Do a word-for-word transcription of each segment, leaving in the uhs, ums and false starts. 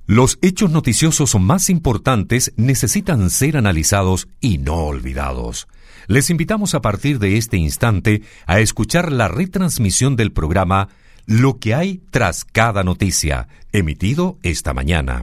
Los hechos noticiosos más importantes necesitan ser analizados y no olvidados. Les invitamos a partir de este instante a escuchar la retransmisión del programa Lo que hay tras cada noticia, emitido esta mañana.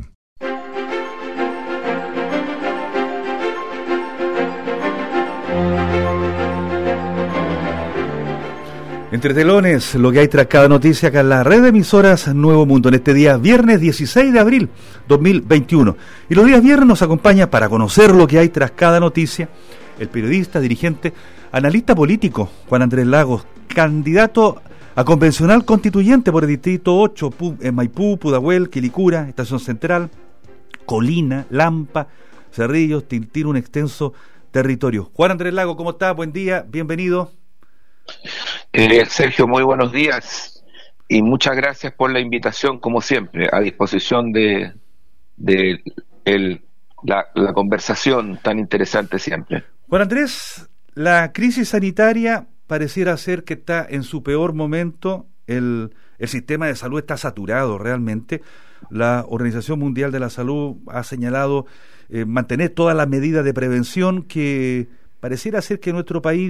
Entre telones, lo que hay tras cada noticia acá en la red de emisoras Nuevo Mundo, en este día viernes dieciséis de abril dos mil veintiuno. Y los días viernes nos acompaña para conocer lo que hay tras cada noticia el periodista, dirigente, analista político Juan Andrés Lagos, candidato a convencional constituyente por el distrito ocho, en Maipú, Pudahuel, Quilicura, Estación Central, Colina, Lampa, Cerrillos, Tintín, un extenso territorio. Juan Andrés Lagos, ¿cómo está? Buen día, bienvenido. Eh, Sergio, muy buenos días y muchas gracias por la invitación, como siempre, a disposición de, de el, la, la conversación tan interesante siempre. Juan Andrés, la crisis sanitaria pareciera ser que está en su peor momento, el, el sistema de salud está saturado realmente. La Organización Mundial de la Salud ha señalado eh, mantener todas las medidas de prevención que pareciera ser que nuestro país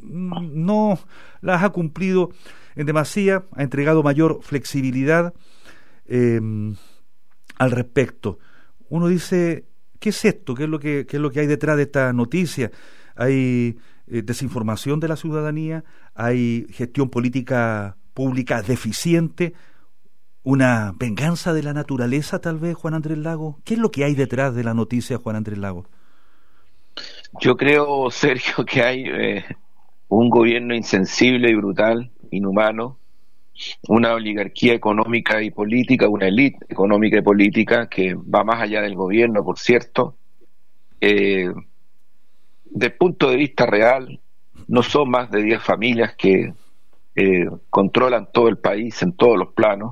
no las ha cumplido en demasía, ha entregado mayor flexibilidad eh, al respecto. Uno dice, ¿qué es esto? ¿Qué es lo que, qué es lo que hay detrás de esta noticia? Hay eh, desinformación de la ciudadanía, hay gestión política pública deficiente, una venganza de la naturaleza tal vez, Juan Andrés Lagos. ¿Qué es lo que hay detrás de la noticia, Juan Andrés Lagos? Yo creo, Sergio, que hay eh, un gobierno insensible y brutal, inhumano, una oligarquía económica y política, una élite económica y política que va más allá del gobierno, por cierto. Eh, desde el punto de vista real, no son más de diez familias que eh, controlan todo el país en todos los planos,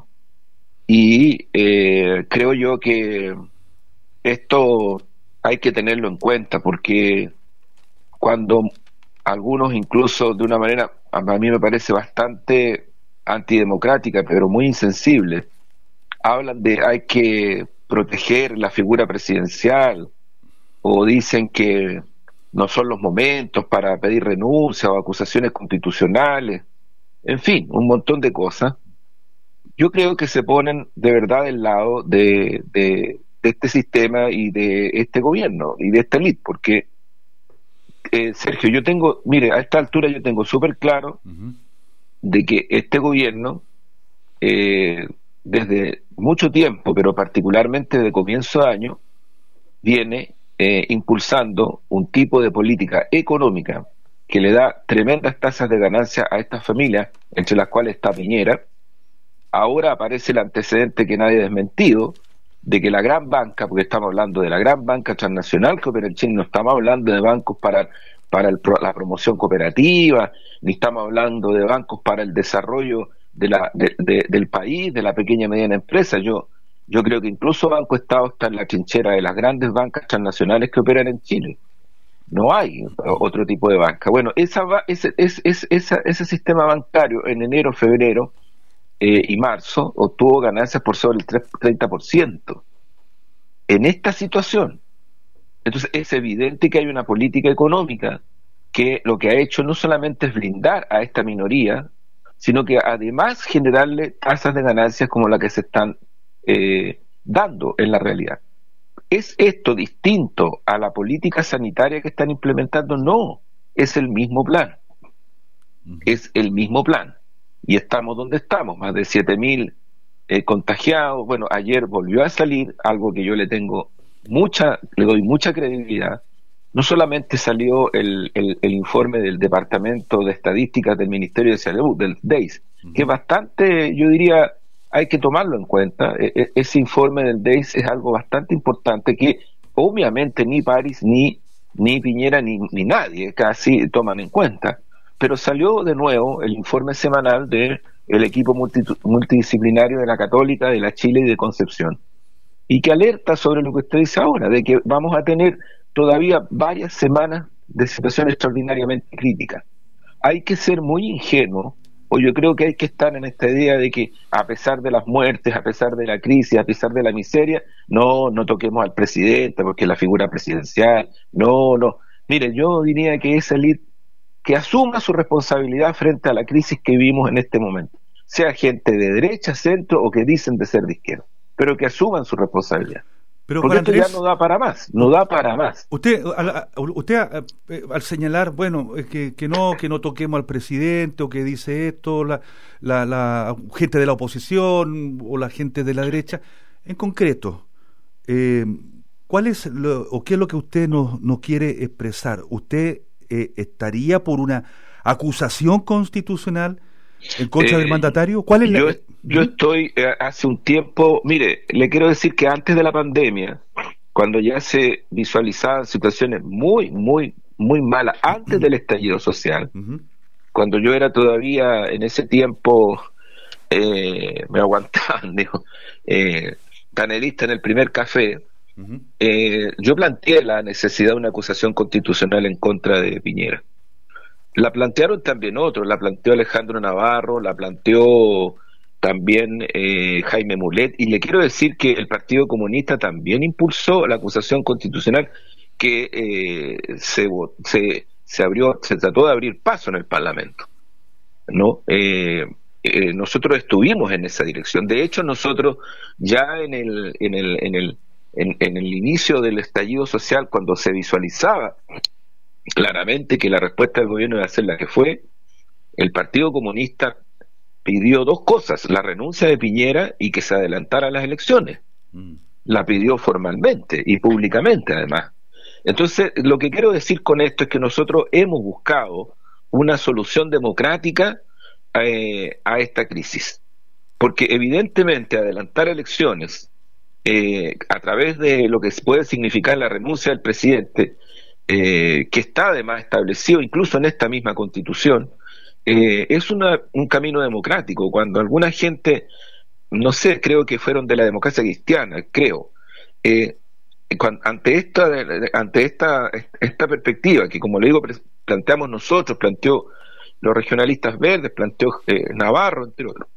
y eh, creo yo que esto hay que tenerlo en cuenta, porque cuando algunos, incluso de una manera a mí me parece bastante antidemocrática, pero muy insensible, hablan de hay que proteger la figura presidencial, o dicen que no son los momentos para pedir renuncia o acusaciones constitucionales, en fin, un montón de cosas. Yo creo que se ponen de verdad del lado de, de, de este sistema y de este gobierno y de esta élite, porque eh, Sergio, yo tengo, mire, a esta altura yo tengo súper claro uh-huh. de que este gobierno eh, desde mucho tiempo, pero particularmente de comienzo de año, viene eh, impulsando un tipo de política económica que le da tremendas tasas de ganancia a estas familias, entre las cuales está Piñera. Ahora aparece el antecedente que nadie ha desmentido, de que la gran banca, porque estamos hablando de la gran banca transnacional que opera en Chile, no estamos hablando de bancos para, para el, la promoción cooperativa, ni estamos hablando de bancos para el desarrollo de la, de, de, del país, de la pequeña y mediana empresa. Yo, yo creo que incluso Banco Estado está en la trinchera de las grandes bancas transnacionales que operan en Chile. No hay otro tipo de banca. Bueno, esa, ese, ese, ese, ese sistema bancario en enero, febrero, Eh, y marzo obtuvo ganancias por sobre el treinta por ciento. En esta situación, entonces es evidente que hay una política económica que lo que ha hecho no solamente es blindar a esta minoría, sino que además generarle tasas de ganancias como la que se están eh, dando en la realidad. ¿Es esto distinto a la política sanitaria que están implementando? No, es el mismo plan. Es el mismo plan. Y estamos donde estamos, más de siete mil eh, contagiados. Bueno, ayer volvió a salir algo que yo le tengo mucha, le doy mucha credibilidad. No solamente salió el, el, el informe del Departamento de Estadísticas del Ministerio de Salud, del D E I S, uh-huh. que bastante, yo diría, hay que tomarlo en cuenta. E- ese informe del D E I S es algo bastante importante que obviamente ni París, ni, ni Piñera, ni, ni nadie casi toman en cuenta. Pero salió de nuevo el informe semanal del equipo multi, multidisciplinario de la Católica, de la Chile y de Concepción, y que alerta sobre lo que usted dice ahora, de que vamos a tener todavía varias semanas de situación extraordinariamente crítica. Hay que ser muy ingenuo o yo creo que hay que estar en esta idea de que a pesar de las muertes, a pesar de la crisis, a pesar de la miseria, no, no toquemos al presidente porque es la figura presidencial, no, no. Mire, yo diría que esa élite que asuma su responsabilidad frente a la crisis que vivimos en este momento, sea gente de derecha, centro o que dicen de ser de izquierda, pero que asuman su responsabilidad. Pero, porque Juan esto Andrés, ya no da para más, no da para más. Usted, al, usted al señalar, bueno, que, que no que no toquemos al presidente o que dice esto, la, la, la gente de la oposición o la gente de la derecha, en concreto, eh, ¿cuál es lo, o qué es lo que usted nos, nos quiere expresar? ¿Usted eh, estaría por una acusación constitucional en contra eh, del mandatario? ¿Cuál es yo, la... yo estoy eh, hace un tiempo, mire, le quiero decir que antes de la pandemia, cuando ya se visualizaban situaciones muy, muy, muy malas, antes uh-huh. del estallido social, uh-huh. cuando yo era todavía en ese tiempo, eh, me aguantaban, digo, eh, panelista en el primer café, uh-huh. eh, yo planteé la necesidad de una acusación constitucional en contra de Piñera. La plantearon también otros, la planteó Alejandro Navarro, la planteó también eh, Jaime Mulet, y le quiero decir que el Partido Comunista también impulsó la acusación constitucional que eh, se, se, se abrió, se trató de abrir paso en el Parlamento, ¿no? Eh, eh, nosotros estuvimos en esa dirección. De hecho, nosotros ya en el, en el, en el, en, en el inicio del estallido social, cuando se visualizaba claramente que la respuesta del gobierno iba a ser la que fue, el Partido Comunista pidió dos cosas: la renuncia de Piñera y que se adelantara las elecciones. Mm. La pidió formalmente y públicamente, además. Entonces, lo que quiero decir con esto es que nosotros hemos buscado una solución democrática eh, a esta crisis, porque evidentemente adelantar elecciones eh, a través de lo que puede significar la renuncia del presidente, Eh, que está además establecido incluso en esta misma Constitución, eh, es una, un camino democrático. Cuando alguna gente, no sé, creo que fueron de la democracia cristiana, creo, eh, cuando, ante esta ante esta esta perspectiva que, como le digo, planteamos nosotros, planteó los regionalistas verdes, planteó eh, Navarro, entre otros,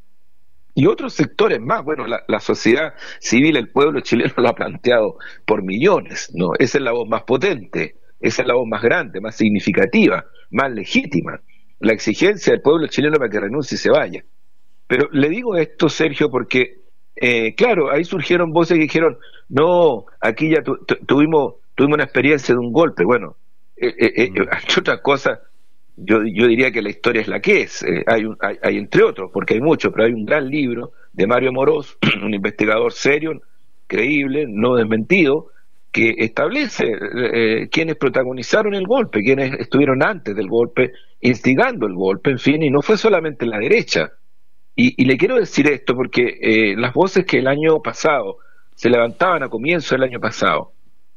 y otros sectores más, bueno, la, la sociedad civil, el pueblo chileno lo ha planteado por millones, ¿no? Esa es la voz más potente. Esa es la voz más grande, más significativa, más legítima, la exigencia del pueblo chileno para que renuncie y se vaya. Pero le digo esto, Sergio, porque, eh, claro, ahí surgieron voces que dijeron, no, aquí ya tu, tu, tuvimos tuvimos una experiencia de un golpe. Bueno, eh, eh, eh, hay otras cosas, yo, yo diría que la historia es la que es, eh, hay, un, hay, hay entre otros, porque hay muchos, pero hay un gran libro de Mario Amorós, un investigador serio, creíble, no desmentido, que establece eh, quienes protagonizaron el golpe, quienes estuvieron antes del golpe, instigando el golpe, en fin, y no fue solamente la derecha. Y, y le quiero decir esto porque eh, las voces que el año pasado se levantaban a comienzo del año pasado,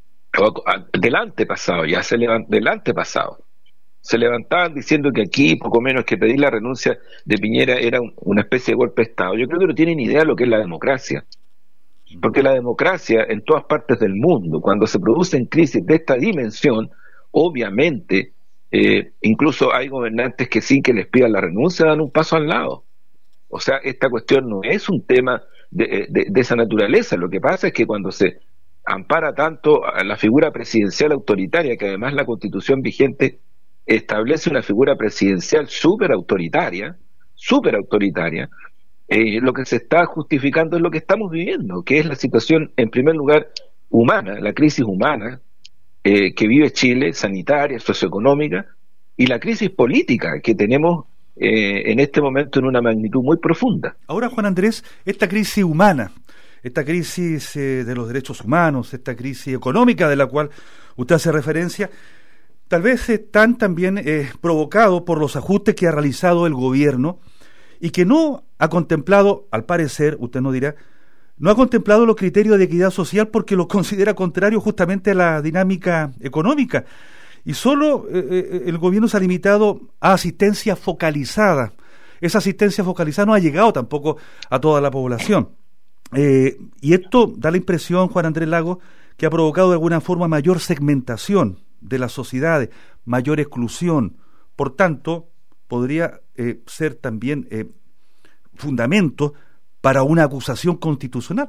o a, del antepasado, ya se levant, del antepasado, se levantaban diciendo que aquí, poco menos que pedir la renuncia de Piñera era un, una especie de golpe de Estado. Yo creo que no tienen idea de lo que es la democracia. Porque la democracia en todas partes del mundo, cuando se producen crisis de esta dimensión, obviamente, eh, incluso hay gobernantes que sin que les pidan la renuncia dan un paso al lado. O sea, esta cuestión no es un tema de, de, de esa naturaleza. Lo que pasa es que cuando se ampara tanto a la figura presidencial autoritaria, que además la Constitución vigente establece una figura presidencial súper autoritaria, súper autoritaria, Eh, lo que se está justificando es lo que estamos viviendo, que es la situación, en primer lugar, humana, la crisis humana eh, que vive Chile, sanitaria, socioeconómica, y la crisis política que tenemos eh, en este momento en una magnitud muy profunda. Ahora, Juan Andrés, esta crisis humana, esta crisis eh, de los derechos humanos, esta crisis económica de la cual usted hace referencia, tal vez están también eh, provocados por los ajustes que ha realizado el gobierno y que no ha contemplado, al parecer, usted nos dirá, no ha contemplado los criterios de equidad social porque los considera contrarios justamente a la dinámica económica. Y solo eh, el gobierno se ha limitado a asistencia focalizada. Esa asistencia focalizada no ha llegado tampoco a toda la población. Eh, y esto da la impresión, Juan Andrés Lagos, que ha provocado de alguna forma mayor segmentación de las sociedades, mayor exclusión. Por tanto, podría eh, ser también eh, fundamento para una acusación constitucional.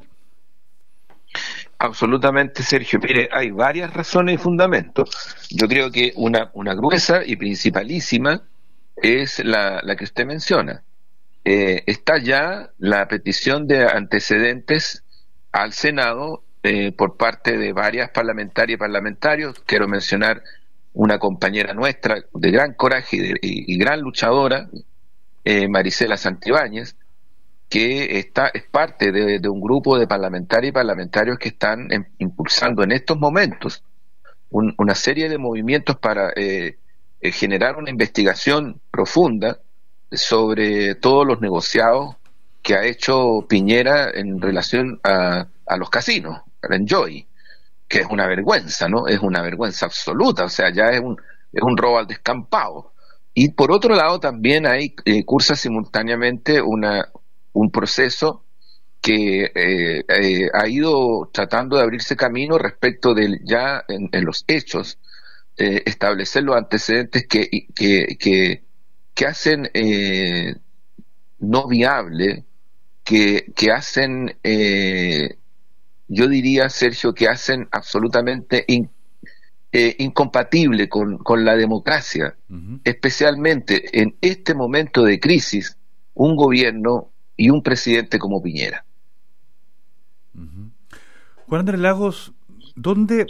Absolutamente, Sergio. Mire, hay varias razones y fundamentos. Yo creo que una, una gruesa y principalísima es la, la que usted menciona. Eh, está ya la petición de antecedentes al Senado eh, por parte de varias parlamentarias y parlamentarios. Quiero mencionar una compañera nuestra de gran coraje y, de, y, y gran luchadora, eh, Marisela Santibáñez, que está, es parte de, de un grupo de parlamentarias y parlamentarios que están en, impulsando en estos momentos un, una serie de movimientos para eh, eh, generar una investigación profunda sobre todos los negociados que ha hecho Piñera en relación a, a los casinos, al Enjoy, que es una vergüenza, ¿no? Es una vergüenza absoluta, o sea, ya es un, es un robo al descampado. Y por otro lado también hay, eh, cursa simultáneamente una un proceso que eh, eh, ha ido tratando de abrirse camino respecto de ya en, en los hechos, eh, establecer los antecedentes que, que, que, que hacen eh, no viable, que, que hacen, eh, yo diría, Sergio, que hacen absolutamente in, eh, incompatible con, con la democracia, uh-huh. Especialmente en este momento de crisis, un gobierno y un presidente como Piñera. Uh-huh. Juan Andrés Lagos, ¿dónde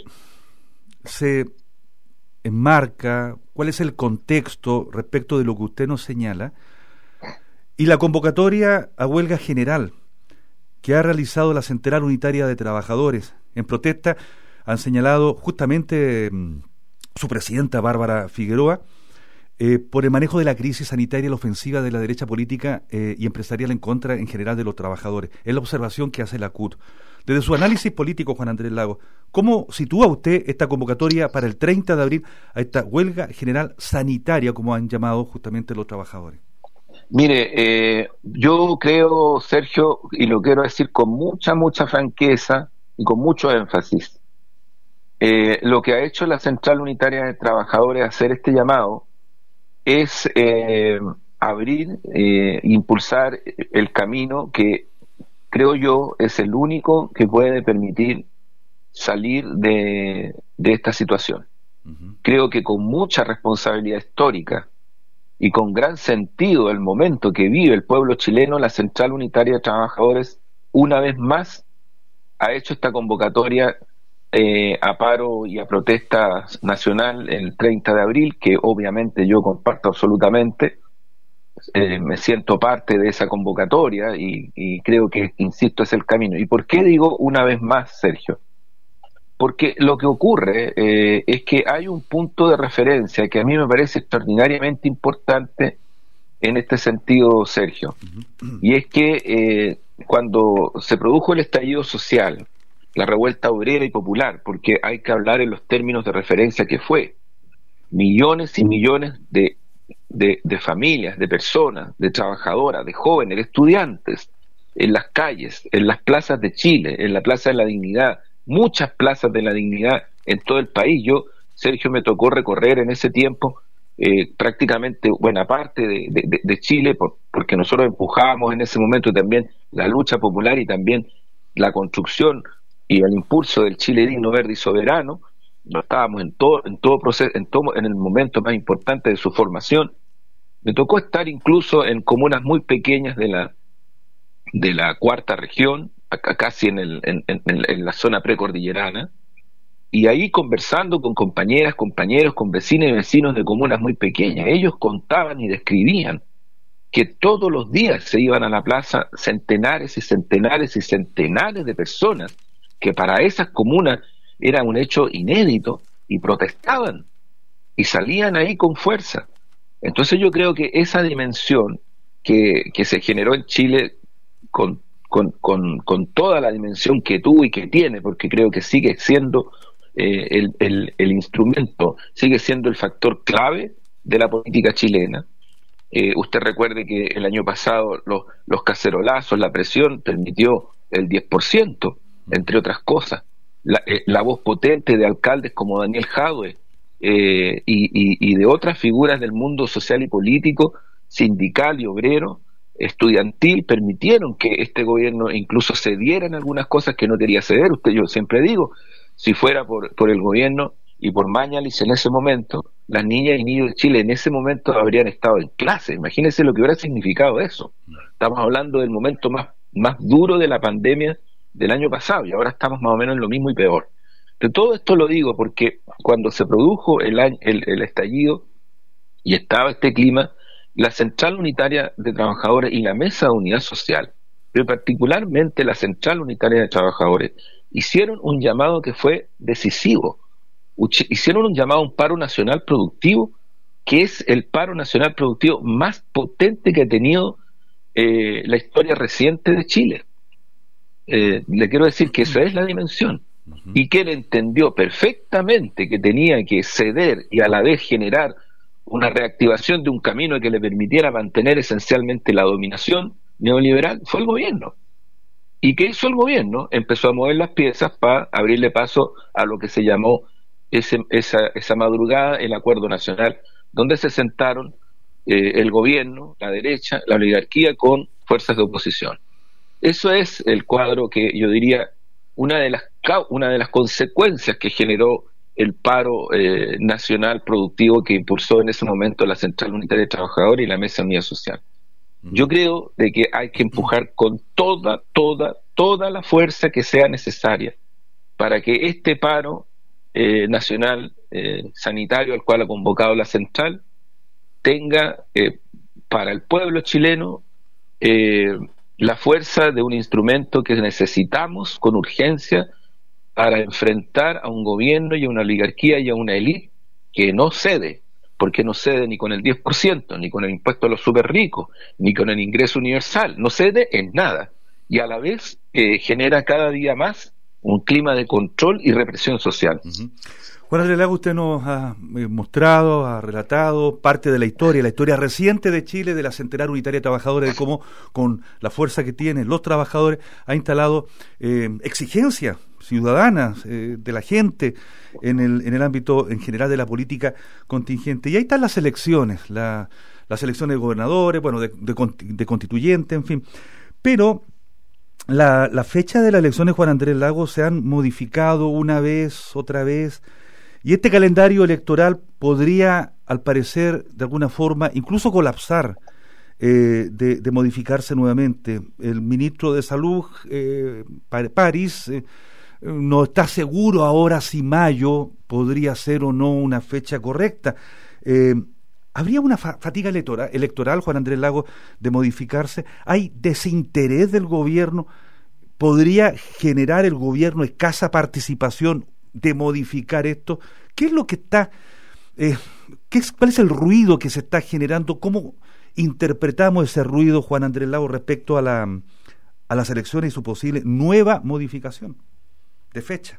se enmarca, cuál es el contexto respecto de lo que usted nos señala y la convocatoria a huelga general que ha realizado la Central Unitaria de Trabajadores? En protesta han señalado justamente mmm, su presidenta Bárbara Figueroa Eh, por el manejo de la crisis sanitaria y la ofensiva de la derecha política eh, y empresarial en contra en general de los trabajadores. Es la observación que hace la C U T. Desde su análisis político, Juan Andrés Lagos, ¿cómo sitúa usted esta convocatoria para el treinta de abril a esta huelga general sanitaria, como han llamado justamente los trabajadores? Mire, eh, yo creo, Sergio, y lo quiero decir con mucha, mucha franqueza y con mucho énfasis, eh, lo que ha hecho la Central Unitaria de Trabajadores hacer este llamado es eh, abrir, eh, impulsar el camino que creo yo es el único que puede permitir salir de, de esta situación. Uh-huh. Creo que con mucha responsabilidad histórica y con gran sentido del momento que vive el pueblo chileno, la Central Unitaria de Trabajadores una vez más ha hecho esta convocatoria Eh, a paro y a protesta nacional el treinta de abril, que obviamente yo comparto absolutamente. Eh, me siento parte de esa convocatoria y, y creo que, insisto, es el camino. ¿Y por qué digo una vez más, Sergio? Porque lo que ocurre eh, es que hay un punto de referencia que a mí me parece extraordinariamente importante en este sentido, Sergio, y es que eh, cuando se produjo el estallido social, la revuelta obrera y popular, porque hay que hablar en los términos de referencia que fue, millones y millones de, de, de familias, de personas, de trabajadoras, de jóvenes, de estudiantes, en las calles, en las plazas de Chile, en la Plaza de la Dignidad, muchas plazas de la Dignidad en todo el país. Yo, Sergio, me tocó recorrer en ese tiempo eh, prácticamente buena parte de, de, de Chile, por, porque nosotros empujábamos en ese momento también la lucha popular y también la construcción y el impulso del Chile digno, verde y soberano. No estábamos en todo, en todo proceso, en todo, en el momento más importante de su formación. Me tocó estar incluso en comunas muy pequeñas de la de la cuarta región, acá casi en el en, en, en la zona precordillerana, y ahí conversando con compañeras, compañeros, con vecinos y vecinos de comunas muy pequeñas. Ellos contaban y describían que todos los días se iban a la plaza centenares y centenares y centenares de personas, que para esas comunas era un hecho inédito, y protestaban y salían ahí con fuerza. Entonces yo creo que esa dimensión que, que se generó en Chile con, con, con, con toda la dimensión que tuvo y que tiene, porque creo que sigue siendo eh, el, el, el instrumento, sigue siendo el factor clave de la política chilena. Eh, usted recuerde que el año pasado los, los cacerolazos, la presión permitió el diez por ciento, entre otras cosas. La, eh, la voz potente de alcaldes como Daniel Jadue, eh, y, y, y de otras figuras del mundo social y político, sindical y obrero, estudiantil, permitieron que este gobierno incluso cediera en algunas cosas que no quería ceder. Usted, yo siempre digo, si fuera por, por el gobierno y por Mañalich en ese momento, las niñas y niños de Chile en ese momento habrían estado en clase. Imagínense lo que hubiera significado eso. Estamos hablando del momento más, más duro de la pandemia del año pasado, y ahora estamos más o menos en lo mismo y peor. De todo esto lo digo porque cuando se produjo el, año, el, el estallido y estaba este clima, la Central Unitaria de Trabajadores y la Mesa de Unidad Social, pero particularmente la Central Unitaria de Trabajadores, hicieron un llamado que fue decisivo. Hicieron un llamado a un paro nacional productivo, que es el paro nacional productivo más potente que ha tenido eh, la historia reciente de Chile. Eh, le quiero decir que esa es la dimensión, uh-huh. y que él entendió perfectamente que tenía que ceder y a la vez generar una reactivación de un camino que le permitiera mantener esencialmente la dominación neoliberal, fue el gobierno. ¿Y qué hizo el gobierno? Empezó a mover las piezas para abrirle paso a lo que se llamó ese, esa, esa madrugada el Acuerdo Nacional, donde se sentaron eh, el gobierno, la derecha, la oligarquía con fuerzas de oposición. Eso es el cuadro que yo diría una de las una de las consecuencias que generó el paro eh, nacional productivo que impulsó en ese momento la Central Unitaria de Trabajadores y la Mesa de Unidad Social. Yo creo de que hay que empujar con toda, toda, toda la fuerza que sea necesaria para que este paro eh, nacional eh, sanitario al cual ha convocado la Central tenga eh, para el pueblo chileno eh, la fuerza de un instrumento que necesitamos con urgencia para enfrentar a un gobierno y a una oligarquía y a una élite que no cede, porque no cede ni con el diez por ciento, ni con el impuesto a los súper ricos, ni con el ingreso universal, no cede en nada, y a la vez eh, genera cada día más un clima de control y represión social. Uh-huh. Juan Andrés Lagos, usted nos ha mostrado, ha relatado parte de la historia, la historia reciente de Chile, de la Central Unitaria de Trabajadores, de cómo con la fuerza que tienen los trabajadores ha instalado eh, exigencias ciudadanas eh, de la gente en el, en el ámbito en general de la política contingente. Y ahí están las elecciones, la, las elecciones de gobernadores, bueno, de, de, de constituyentes, en fin. Pero la, la fecha de las elecciones, Juan Andrés Lagos, se han modificado una vez, otra vez. Y este calendario electoral podría, al parecer, de alguna forma, incluso colapsar, eh, de, de modificarse nuevamente. El ministro de Salud, eh, París, eh, no está seguro ahora si mayo podría ser o no una fecha correcta. Eh, ¿Habría una fa- fatiga electoral, electoral, Juan Andrés Lagos, de modificarse? ¿Hay desinterés del gobierno? ¿Podría generar el gobierno escasa participación de modificar esto? ¿Qué es lo que está, eh, qué es, cuál es el ruido que se está generando? ¿Cómo interpretamos ese ruido, Juan Andrés Lagos, respecto a la a las elecciones y su posible nueva modificación de fecha?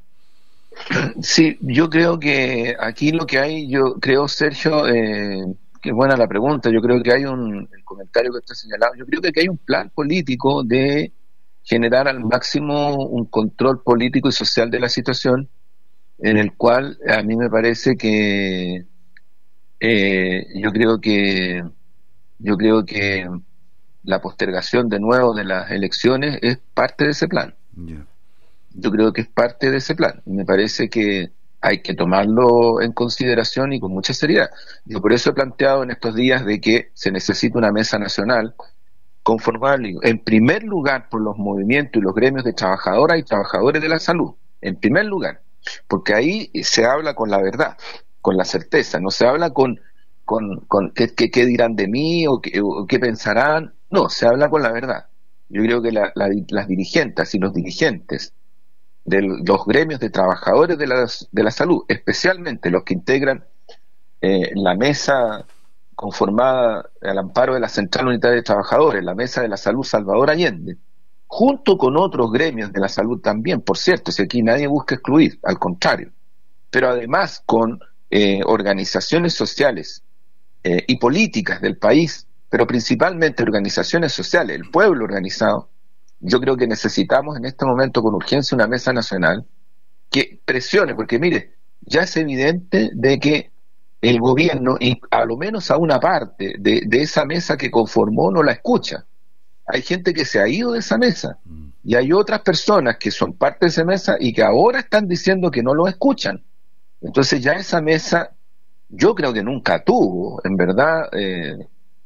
Sí, yo creo que aquí lo que hay, yo creo, Sergio, eh, que es buena la pregunta, yo creo que hay un el comentario que está señalado, yo creo que aquí hay un plan político de generar al máximo un control político y social de la situación, en el cual a mí me parece que eh, yo creo que yo creo que la postergación de nuevo de las elecciones es parte de ese plan. Yeah. Yo creo que es parte de ese plan. Me parece que hay que tomarlo en consideración y con mucha seriedad. Yo por eso he planteado en estos días de que se necesita una mesa nacional conformable, en primer lugar, por los movimientos y los gremios de trabajadoras y trabajadores de la salud, en primer lugar, porque ahí se habla con la verdad, con la certeza, no se habla con, con, con qué, qué, qué dirán de mí o qué, o qué pensarán, no, se habla con la verdad. Yo creo que la, la, las dirigentes y los dirigentes de los gremios de trabajadores de la, de la salud, especialmente los que integran eh, la mesa conformada al amparo de la Central Unitaria de Trabajadores, la Mesa de la Salud Salvador Allende, junto con otros gremios de la salud también, por cierto, si aquí nadie busca excluir, al contrario, pero además con eh, organizaciones sociales eh, y políticas del país, pero principalmente organizaciones sociales, el pueblo organizado. Yo creo que necesitamos en este momento con urgencia una mesa nacional que presione, porque mire, ya es evidente de que el gobierno, y a lo menos a una parte de, de esa mesa que conformó, no la escucha. Hay gente que se ha ido de esa mesa y hay otras personas que son parte de esa mesa y que ahora están diciendo que no lo escuchan. Entonces ya esa mesa, yo creo que nunca tuvo, en verdad, eh,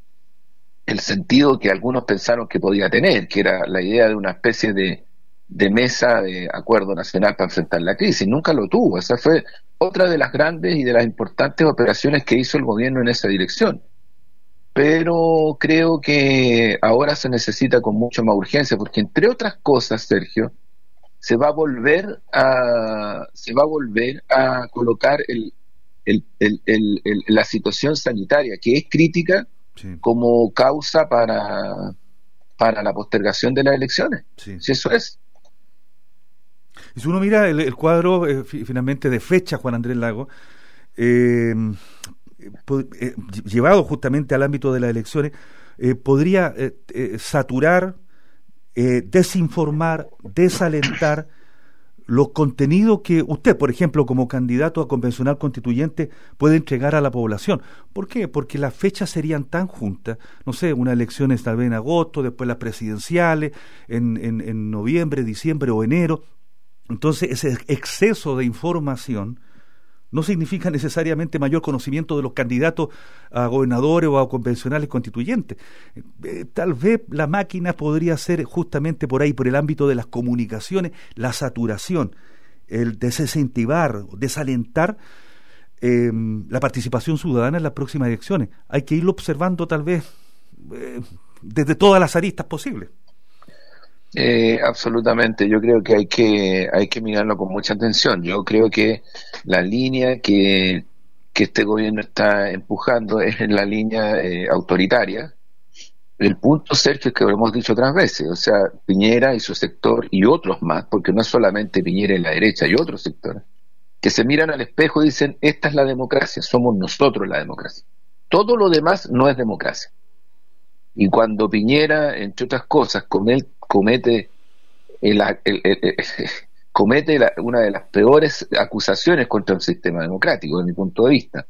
el sentido que algunos pensaron que podía tener, que era la idea de una especie de, de mesa de acuerdo nacional para enfrentar la crisis. Nunca lo tuvo. Esa fue otra de las grandes y de las importantes operaciones que hizo el gobierno en esa dirección. Pero creo que ahora se necesita con mucha más urgencia, porque entre otras cosas, Sergio, se va a volver a se va a volver a colocar el, el, el, el, el, la situación sanitaria, que es crítica, sí, como causa para, para la postergación de las elecciones. Sí. Si eso es. Y si uno mira el, el cuadro eh, finalmente de fecha, Juan Andrés Lagos, eh, eh, llevado justamente al ámbito de las elecciones, eh, podría eh, eh, saturar, eh, desinformar, desalentar los contenidos que usted, por ejemplo, como candidato a convencional constituyente, puede entregar a la población. ¿Por qué? Porque las fechas serían tan juntas, no sé, unas elecciones tal vez en agosto, después las presidenciales, en, en, en noviembre, diciembre o enero. Entonces, ese exceso de información no significa necesariamente mayor conocimiento de los candidatos a gobernadores o a convencionales constituyentes. Eh, tal vez la máquina podría ser justamente por ahí, por el ámbito de las comunicaciones, la saturación, el desincentivar, desalentar eh, la participación ciudadana en las próximas elecciones. Hay que irlo observando tal vez eh, desde todas las aristas posibles. Eh, absolutamente, yo creo que hay que hay que mirarlo con mucha atención. Yo creo que la línea que, que este gobierno está empujando es en la línea eh, autoritaria. El punto, Sergio, es que lo hemos dicho otras veces, o sea, Piñera y su sector y otros más, porque no es solamente Piñera y la derecha, hay otros sectores, que se miran al espejo y dicen, esta es la democracia, somos nosotros la democracia. Todo lo demás no es democracia. Y cuando Piñera, entre otras cosas, con él comete el, el, el, el, comete la, una de las peores acusaciones contra el sistema democrático, desde mi punto de vista,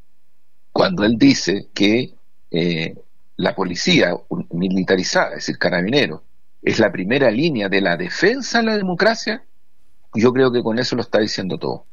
cuando él dice que eh, la policía militarizada, es decir, Carabineros, es la primera línea de la defensa de la democracia, yo creo que con eso lo está diciendo todo.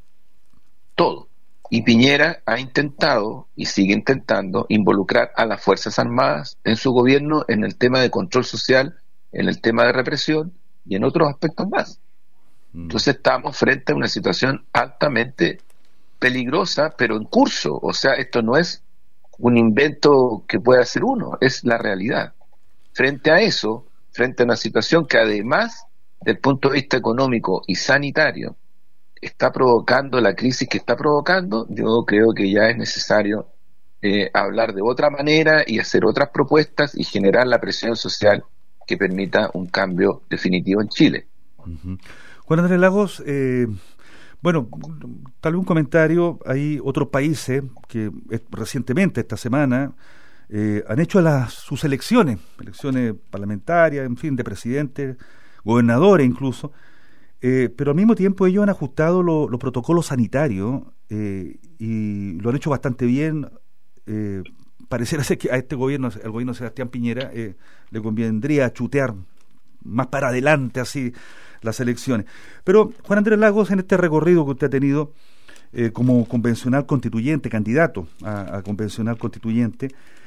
Todo. Y Piñera ha intentado, y sigue intentando, involucrar a las Fuerzas Armadas en su gobierno en el tema de control social, en el tema de represión y en otros aspectos más. Entonces estamos frente a una situación altamente peligrosa, pero en curso. O sea, esto no es un invento que pueda hacer uno, es la realidad. Frente a eso, frente a una situación que además, del punto de vista económico y sanitario, está provocando la crisis que está provocando, yo creo que ya es necesario eh, hablar de otra manera y hacer otras propuestas y generar la presión social que permita un cambio definitivo en Chile. Uh-huh. Juan Andrés Lagos, eh, bueno, tal vez un comentario, hay otros países que eh, recientemente, esta semana, eh, han hecho las, sus elecciones, elecciones parlamentarias, en fin, de presidentes, gobernadores incluso, eh, pero al mismo tiempo ellos han ajustado los lo protocolos sanitarios eh, y lo han hecho bastante bien. eh, Pareciera ser que a este gobierno, al gobierno de Sebastián Piñera, eh, le convendría chutear más para adelante así las elecciones. Pero, Juan Andrés Lagos, en este recorrido que usted ha tenido eh, como convencional constituyente, candidato a, a convencional constituyente,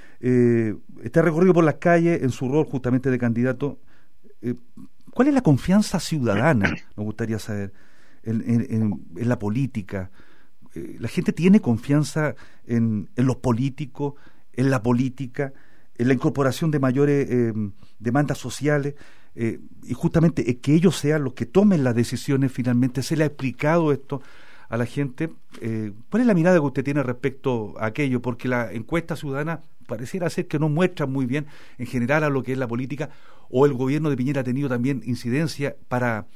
eh, este recorrido por las calles en su rol justamente de candidato, eh, ¿cuál es la confianza ciudadana? Nos gustaría saber, en, en, en, en la política. Eh, ¿La gente tiene confianza en, en los políticos, en la política, en la incorporación de mayores eh, demandas sociales, eh, y justamente eh, que ellos sean los que tomen las decisiones finalmente? ¿Se le ha explicado esto a la gente? Eh, ¿Cuál es la mirada que usted tiene respecto a aquello? Porque la encuesta ciudadana pareciera ser que no muestra muy bien en general a lo que es la política, o el gobierno de Piñera ha tenido también incidencia para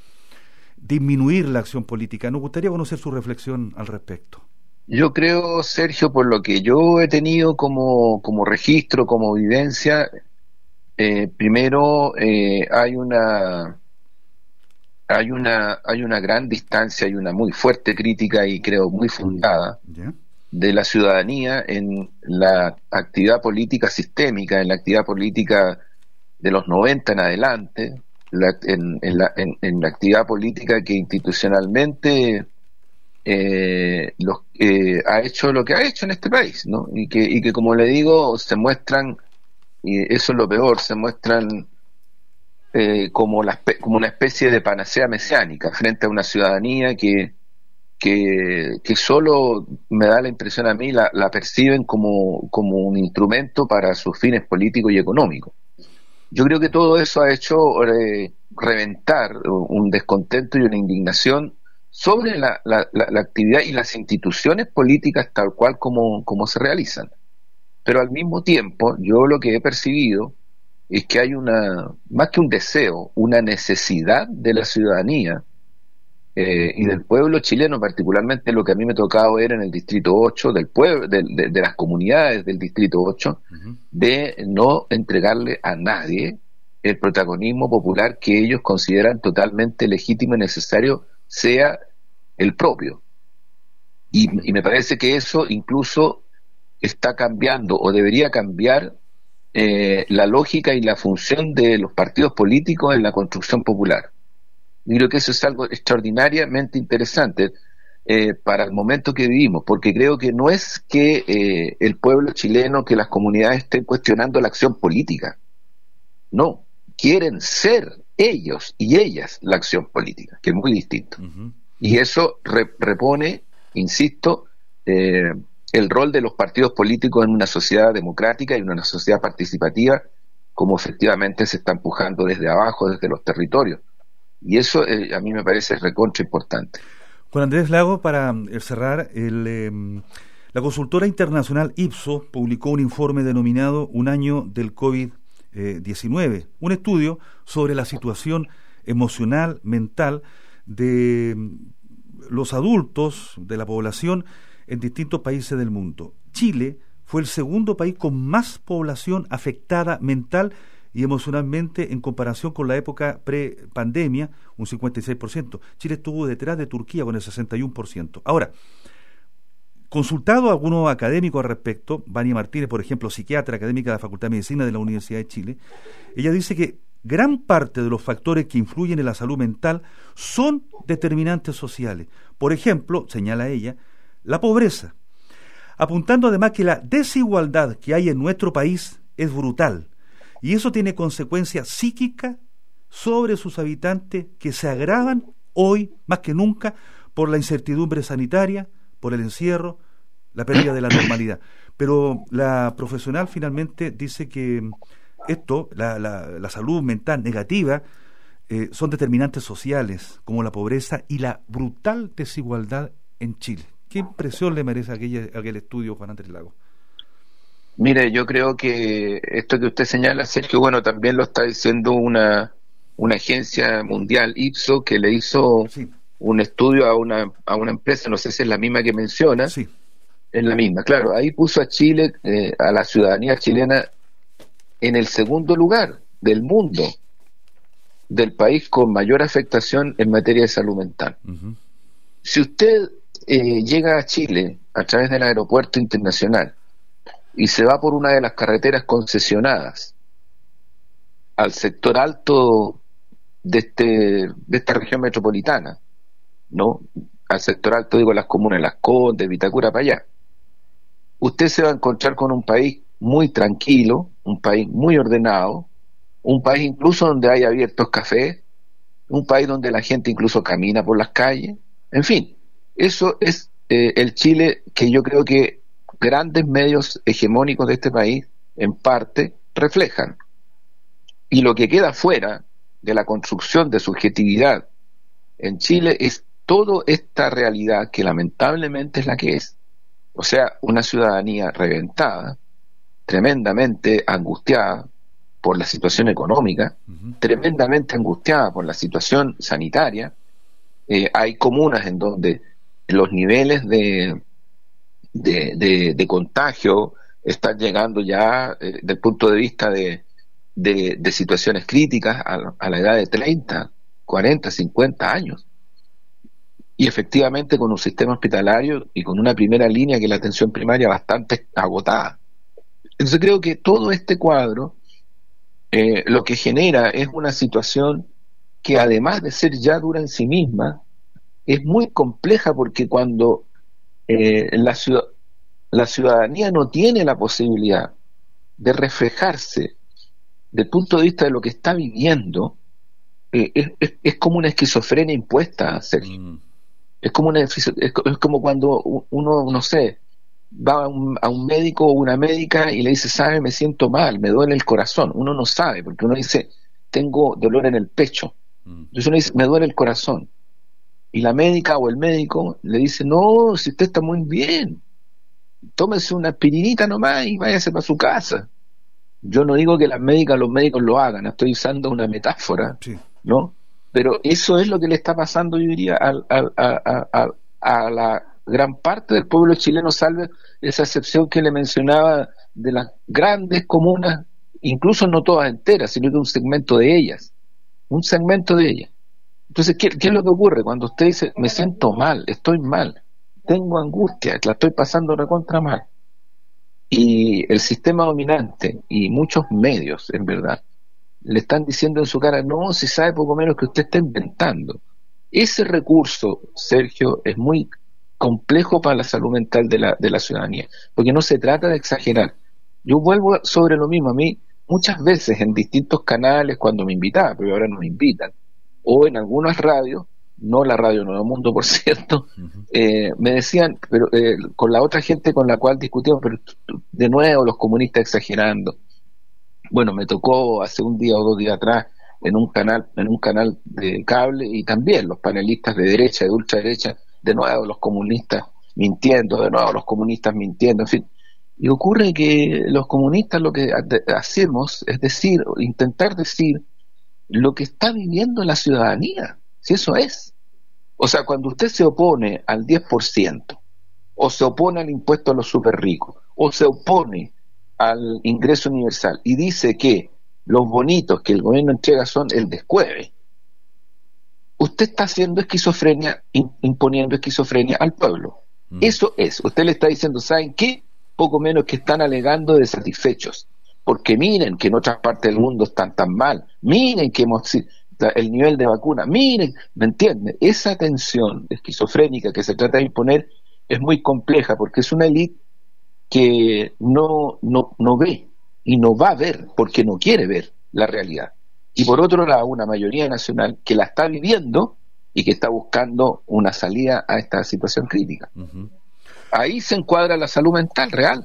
disminuir la acción política. Nos gustaría conocer su reflexión al respecto. Yo creo, Sergio, por lo que yo he tenido como, como registro, como evidencia, eh, primero eh, hay una hay una hay una gran distancia, hay una muy fuerte crítica y creo muy fundada ¿Ya? de la ciudadanía en la actividad política sistémica, en la actividad política de los noventa en adelante, la, en, en, la, en, en la actividad política que institucionalmente eh, los, eh, ha hecho lo que ha hecho en este país, ¿no? Y que, y que como le digo, se muestran, y eso es lo peor, se muestran eh, como, la, como una especie de panacea mesiánica frente a una ciudadanía que Que, que solo me da la impresión a mí, la, la perciben como, como un instrumento para sus fines políticos y económicos. Yo creo que todo eso ha hecho eh, reventar un descontento y una indignación sobre la, la, la, la actividad y las instituciones políticas tal cual como, como se realizan. Pero al mismo tiempo, yo lo que he percibido es que hay una, más que un deseo, una necesidad de la ciudadanía Eh, y del pueblo chileno, particularmente lo que a mí me tocaba ver en el Distrito ocho, del pueblo, de, de, de las comunidades del Distrito ocho, uh-huh. de no entregarle a nadie el protagonismo popular que ellos consideran totalmente legítimo y necesario sea el propio. Y, y me parece que eso incluso está cambiando o debería cambiar eh, la lógica y la función de los partidos políticos en la construcción popular. Y creo que eso es algo extraordinariamente interesante eh, para el momento que vivimos, porque creo que no es que eh, el pueblo chileno, que las comunidades estén cuestionando la acción política. No, quieren ser ellos y ellas la acción política, que es muy distinto. Uh-huh. Y eso re- repone, insisto, eh, el rol de los partidos políticos en una sociedad democrática y en una sociedad participativa, como efectivamente se está empujando desde abajo, desde los territorios. Y eso eh, a mí me parece recontra importante. Juan Andrés Lago, para cerrar, el, eh, la consultora internacional Ipsos publicó un informe denominado Un año del COVID diecinueve, un estudio sobre la situación emocional, mental de los adultos, de la población en distintos países del mundo. Chile fue el segundo país con más población afectada mental y emocionalmente en comparación con la época pre-pandemia, un cincuenta y seis por ciento. Chile estuvo detrás de Turquía con el sesenta y uno por ciento. Ahora, consultado a algunos académicos al respecto, Vania Martínez, por ejemplo, psiquiatra académica de la Facultad de Medicina de la Universidad de Chile, ella dice que gran parte de los factores que influyen en la salud mental son determinantes sociales. Por ejemplo, señala ella, la pobreza, apuntando además que la desigualdad que hay en nuestro país es brutal. Y eso tiene consecuencias psíquicas sobre sus habitantes que se agravan hoy más que nunca por la incertidumbre sanitaria, por el encierro, la pérdida de la normalidad. Pero la profesional finalmente dice que esto, la, la, la salud mental negativa, eh, son determinantes sociales como la pobreza y la brutal desigualdad en Chile. ¿Qué impresión le merece aquella, aquel estudio, Juan Andrés Lago? Mire, yo creo que esto que usted señala, Sergio, bueno, también lo está diciendo una, una agencia mundial, Ipsos, que le hizo sí. un estudio a una, a una empresa, no sé si es la misma que menciona, sí. es la misma, claro, ahí puso a Chile, eh, a la ciudadanía chilena, en el segundo lugar del mundo, del país con mayor afectación en materia de salud mental. Uh-huh. Si usted eh, llega a Chile a través del aeropuerto internacional, y se va por una de las carreteras concesionadas al sector alto de este de esta región metropolitana, ¿no? Al sector alto, digo, las comunas Las Condes, Vitacura, para allá. Usted se va a encontrar con un país muy tranquilo, un país muy ordenado, un país incluso donde hay abiertos cafés, un país donde la gente incluso camina por las calles. En fin, eso es eh, el Chile que yo creo que grandes medios hegemónicos de este país, en parte, reflejan. Y lo que queda fuera de la construcción de subjetividad en Chile es toda esta realidad que lamentablemente es la que es. O sea, una ciudadanía reventada, tremendamente angustiada por la situación económica, uh-huh. tremendamente angustiada por la situación sanitaria. Eh, hay comunas en donde los niveles de De, de, de contagio están llegando ya eh, desde el punto de vista de, de, de situaciones críticas a, a la edad de treinta, cuarenta, cincuenta años. y efectivamente con un sistema hospitalario y con una primera línea que es la atención primaria bastante agotada. Entonces creo que todo este cuadro eh, lo que genera es una situación que, además de ser ya dura en sí misma, es muy compleja, porque cuando eh, la, ciudad, la ciudadanía no tiene la posibilidad de reflejarse desde el punto de vista de lo que está viviendo, eh, es, es, es como una esquizofrenia impuesta, Sergio. Mm. Es como una, es, es como cuando uno, no sé, va a un, a un médico o una médica y le dice, sabe, me siento mal, me duele el corazón. Uno no sabe, porque uno dice, tengo dolor en el pecho. Mm. Entonces uno dice, me duele el corazón. Y la médica o el médico le dice, no, si usted está muy bien, tómese una aspirinita nomás y váyase para su casa. Yo no digo que las médicas, los médicos lo hagan, estoy usando una metáfora, sí, ¿no? Pero eso es lo que le está pasando, yo diría, a, a, a, a, a la gran parte del pueblo chileno, salve esa excepción que le mencionaba de las grandes comunas, incluso no todas enteras, sino que un segmento de ellas, un segmento de ellas. Entonces, ¿qué, qué es lo que ocurre? Cuando usted dice, me siento mal, estoy mal, tengo angustia, la estoy pasando recontra mal, y el sistema dominante y muchos medios, en verdad, le están diciendo en su cara, no, si sabe poco menos que usted está inventando. Ese recurso, Sergio, es muy complejo para la salud mental de la, de la ciudadanía, porque no se trata de exagerar. Yo vuelvo sobre lo mismo. A mí, muchas veces en distintos canales, cuando me invitaban, pero ahora no me invitan, o en algunas radios, no la Radio Nuevo Mundo, por cierto, uh-huh. eh, me decían, pero eh, con la otra gente con la cual discutíamos, pero de nuevo los comunistas exagerando. Bueno, me tocó hace un día o dos días atrás en un canal, en un canal de cable, y también los panelistas de derecha, de ultraderecha, de nuevo los comunistas mintiendo, de nuevo los comunistas mintiendo, en fin. Y ocurre que los comunistas lo que hacemos es decir, intentar decir lo que está viviendo la ciudadanía. Si eso es. O sea, cuando usted se opone al diez por ciento, o se opone al impuesto a los super ricos, o se opone al ingreso universal, y dice que los bonitos que el gobierno entrega son el descueve, usted está haciendo esquizofrenia, imponiendo esquizofrenia al pueblo. Mm. Eso es. Usted le está diciendo, ¿saben qué? Poco menos que están alegando de satisfechos. Porque miren que en otras partes del mundo están tan mal. Miren que hemos... el nivel de vacuna, miren, ¿me entiende? Esa tensión esquizofrénica que se trata de imponer es muy compleja, porque es una élite que no, no, no ve y no va a ver porque no quiere ver la realidad. Y por otro lado, una mayoría nacional que la está viviendo y que está buscando una salida a esta situación crítica. Uh-huh. Ahí se encuadra la salud mental real.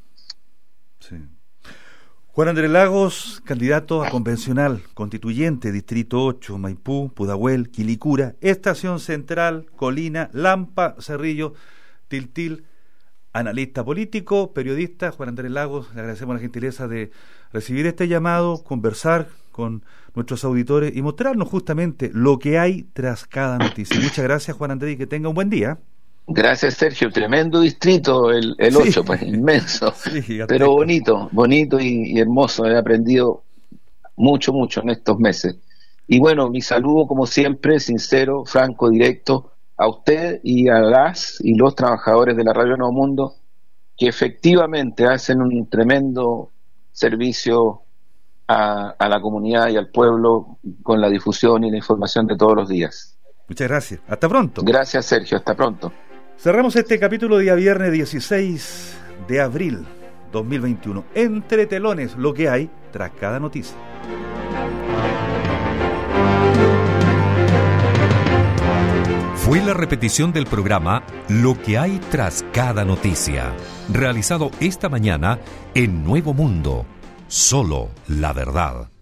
Sí. Juan Andrés Lagos, candidato a convencional, constituyente, Distrito ocho, Maipú, Pudahuel, Quilicura, Estación Central, Colina, Lampa, Cerrillo, Tiltil, analista político, periodista. Juan Andrés Lagos, le agradecemos la gentileza de recibir este llamado, conversar con nuestros auditores y mostrarnos justamente lo que hay tras cada noticia. Muchas gracias, Juan Andrés, y que tenga un buen día. Gracias, Sergio. Tremendo distrito el, el ocho, sí. Pues inmenso, sí, pero bonito, bonito y, y hermoso. He aprendido mucho, mucho en estos meses. Y bueno, mi saludo, como siempre, sincero, franco, directo, a usted y a las y los trabajadores de la Radio Nuevo Mundo, que efectivamente hacen un tremendo servicio a, a la comunidad y al pueblo con la difusión y la información de todos los días. Muchas gracias. Hasta pronto. Gracias, Sergio. Hasta pronto. Cerramos este capítulo día viernes dieciséis de abril dos mil veintiuno. Entre telones, lo que hay tras cada noticia. Fue la repetición del programa Lo que hay tras cada noticia, realizado esta mañana en Nuevo Mundo. Solo la verdad.